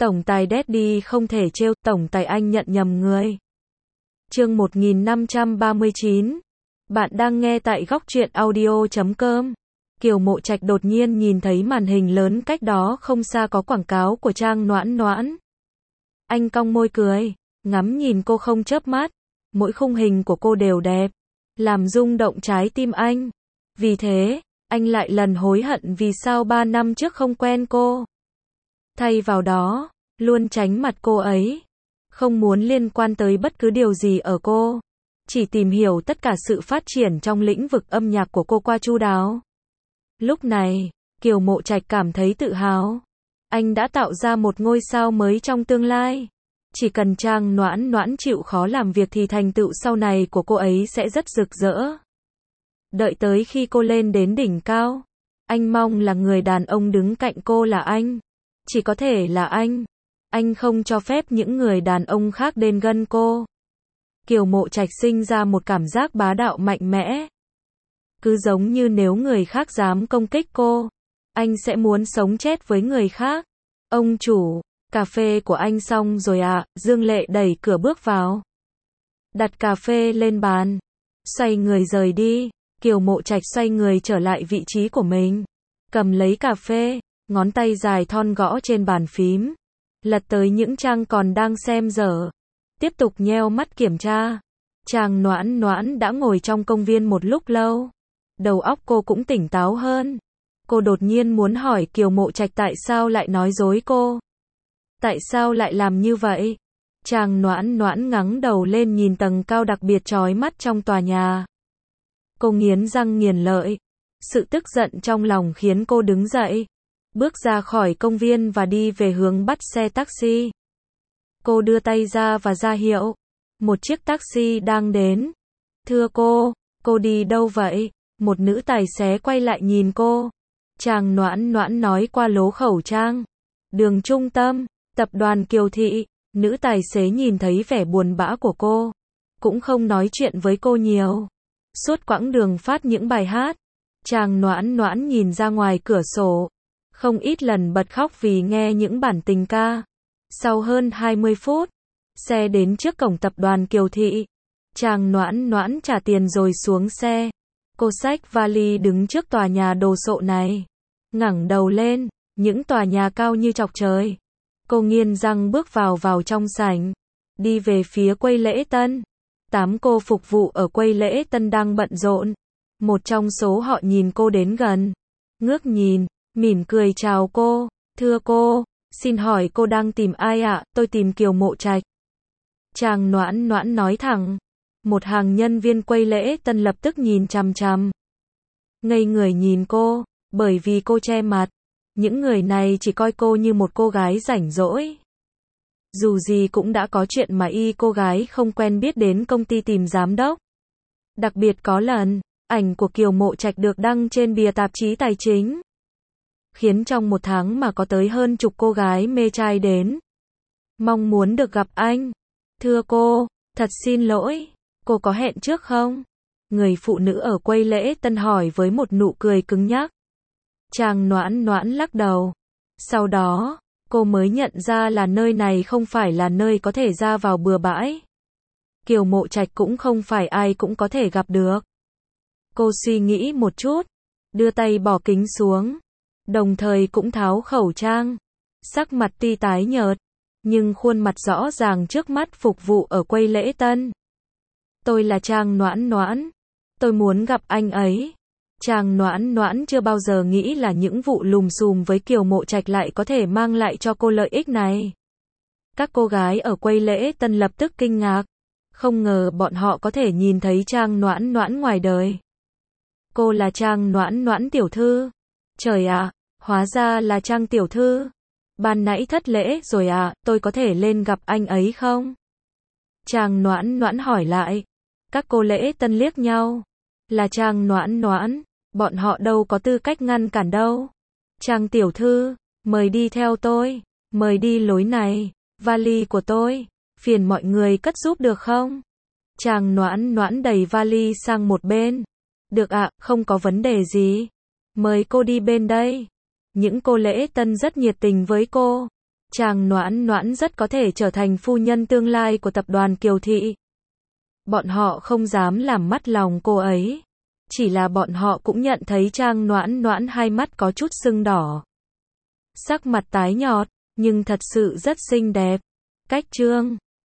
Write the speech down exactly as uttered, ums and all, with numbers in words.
Tổng tài Daddy không thể trêu, tổng tài anh nhận nhầm người. Chương một nghìn năm trăm ba mươi chín. Bạn đang nghe tại góc truyện audio chấm com. Kiều Mộ Trạch đột nhiên nhìn thấy màn hình lớn cách đó không xa có quảng cáo của Trang Noãn Noãn. Anh cong môi cười, ngắm nhìn cô không chớp mắt. Mỗi khung hình của cô đều đẹp, làm rung động trái tim anh. Vì thế, anh lại lần hối hận vì sao ba năm trước không quen cô. Thay vào đó, luôn tránh mặt cô ấy. Không muốn liên quan tới bất cứ điều gì ở cô. Chỉ tìm hiểu tất cả sự phát triển trong lĩnh vực âm nhạc của cô qua chu đáo. Lúc này, Kiều Mộ Trạch cảm thấy tự hào. Anh đã tạo ra một ngôi sao mới trong tương lai. Chỉ cần Trang Noãn Noãn chịu khó làm việc thì thành tựu sau này của cô ấy sẽ rất rực rỡ. Đợi tới khi cô lên đến đỉnh cao, anh mong là người đàn ông đứng cạnh cô là anh. Chỉ có thể là anh. Anh không cho phép những người đàn ông khác đến gần cô. Kiều Mộ Trạch sinh ra một cảm giác bá đạo mạnh mẽ. Cứ giống như nếu người khác dám công kích cô, anh sẽ muốn sống chết với người khác. Ông chủ, cà phê của anh xong rồi ạ. À? Dương Lệ đẩy cửa bước vào. Đặt cà phê lên bàn. Xoay người rời đi. Kiều Mộ Trạch xoay người trở lại vị trí của mình. Cầm lấy cà phê, ngón tay dài thon gõ trên bàn phím. Lật tới những trang còn đang xem dở. Tiếp tục nheo mắt kiểm tra. Trang Noãn Noãn đã ngồi trong công viên một lúc lâu. Đầu óc cô cũng tỉnh táo hơn. Cô đột nhiên muốn hỏi Kiều Mộ Trạch tại sao lại nói dối cô. Tại sao lại làm như vậy? Trang Noãn Noãn ngẩng đầu lên nhìn tầng cao đặc biệt chói mắt trong tòa nhà. Cô nghiến răng nghiến lợi. Sự tức giận trong lòng khiến cô đứng dậy. Bước ra khỏi công viên và đi về hướng bắt xe taxi. Cô đưa tay ra và ra hiệu. Một chiếc taxi đang đến. Thưa cô, cô đi đâu vậy? Một nữ tài xế quay lại nhìn cô. Trang Noãn Noãn nói qua lỗ khẩu trang. Đường trung tâm, tập đoàn Kiều Thị. Nữ tài xế nhìn thấy vẻ buồn bã của cô. Cũng không nói chuyện với cô nhiều. Suốt quãng đường phát những bài hát. Trang Noãn Noãn nhìn ra ngoài cửa sổ. Không ít lần bật khóc vì nghe những bản tình ca. Sau hơn hai mươi phút, xe đến trước cổng tập đoàn Kiều Thị. Trang Noãn Noãn trả tiền rồi xuống xe. Cô xách vali đứng trước tòa nhà đồ sộ này. Ngẩng đầu lên, những tòa nhà cao như chọc trời. Cô nghiến răng bước vào vào trong sảnh. Đi về phía quầy lễ tân. Tám cô phục vụ ở quầy lễ tân đang bận rộn. Một trong số họ nhìn cô đến gần. Ngước nhìn, mỉm cười chào cô. Thưa cô, xin hỏi cô đang tìm ai ạ? À? Tôi tìm Kiều Mộ Trạch. Trang Noãn Noãn nói thẳng. Một hàng nhân viên quầy lễ tân lập tức nhìn chằm chằm. Ngây người nhìn cô, bởi vì cô che mặt. Những người này chỉ coi cô như một cô gái rảnh rỗi. Dù gì cũng đã có chuyện mà y cô gái không quen biết đến công ty tìm giám đốc. Đặc biệt có lần, ảnh của Kiều Mộ Trạch được đăng trên bìa tạp chí tài chính. Khiến trong một tháng mà có tới hơn chục cô gái mê trai đến. Mong muốn được gặp anh. Thưa cô, thật xin lỗi, cô có hẹn trước không? Người phụ nữ ở quầy lễ tân hỏi với một nụ cười cứng nhắc. Trang Noãn Noãn lắc đầu. Sau đó, cô mới nhận ra là nơi này không phải là nơi có thể ra vào bừa bãi. Kiều Mộ Trạch cũng không phải ai cũng có thể gặp được. Cô suy nghĩ một chút, đưa tay bỏ kính xuống, đồng thời cũng tháo khẩu trang. Sắc mặt tuy tái nhợt, nhưng khuôn mặt rõ ràng trước mắt phục vụ ở quầy lễ tân. Tôi là Trang Noãn Noãn. Tôi muốn gặp anh ấy. Trang Noãn Noãn chưa bao giờ nghĩ là những vụ lùm xùm với Kiều Mộ Trạch lại có thể mang lại cho cô lợi ích này. Các cô gái ở quầy lễ tân lập tức kinh ngạc. Không ngờ bọn họ có thể nhìn thấy Trang Noãn Noãn ngoài đời. Cô là Trang Noãn Noãn tiểu thư. Trời ạ, hóa ra là Trang tiểu thư. Ban nãy thất lễ rồi à, tôi có thể lên gặp anh ấy không? Trang Noãn Noãn hỏi lại. Các cô lễ tân liếc nhau. Là Trang Noãn Noãn, bọn họ đâu có tư cách ngăn cản đâu. Trang tiểu thư, mời đi theo tôi, mời đi lối này, vali của tôi, phiền mọi người cất giúp được không? Trang Noãn Noãn đẩy vali sang một bên. Được ạ, à, không có vấn đề gì. Mời cô đi bên đây. Những cô lễ tân rất nhiệt tình với cô. Trang Noãn Noãn rất có thể trở thành phu nhân tương lai của tập đoàn Kiều Thị. Bọn họ không dám làm mất lòng cô ấy. Chỉ là bọn họ cũng nhận thấy Trang Noãn Noãn hai mắt có chút sưng đỏ. Sắc mặt tái nhợt, nhưng thật sự rất xinh đẹp. Cách chương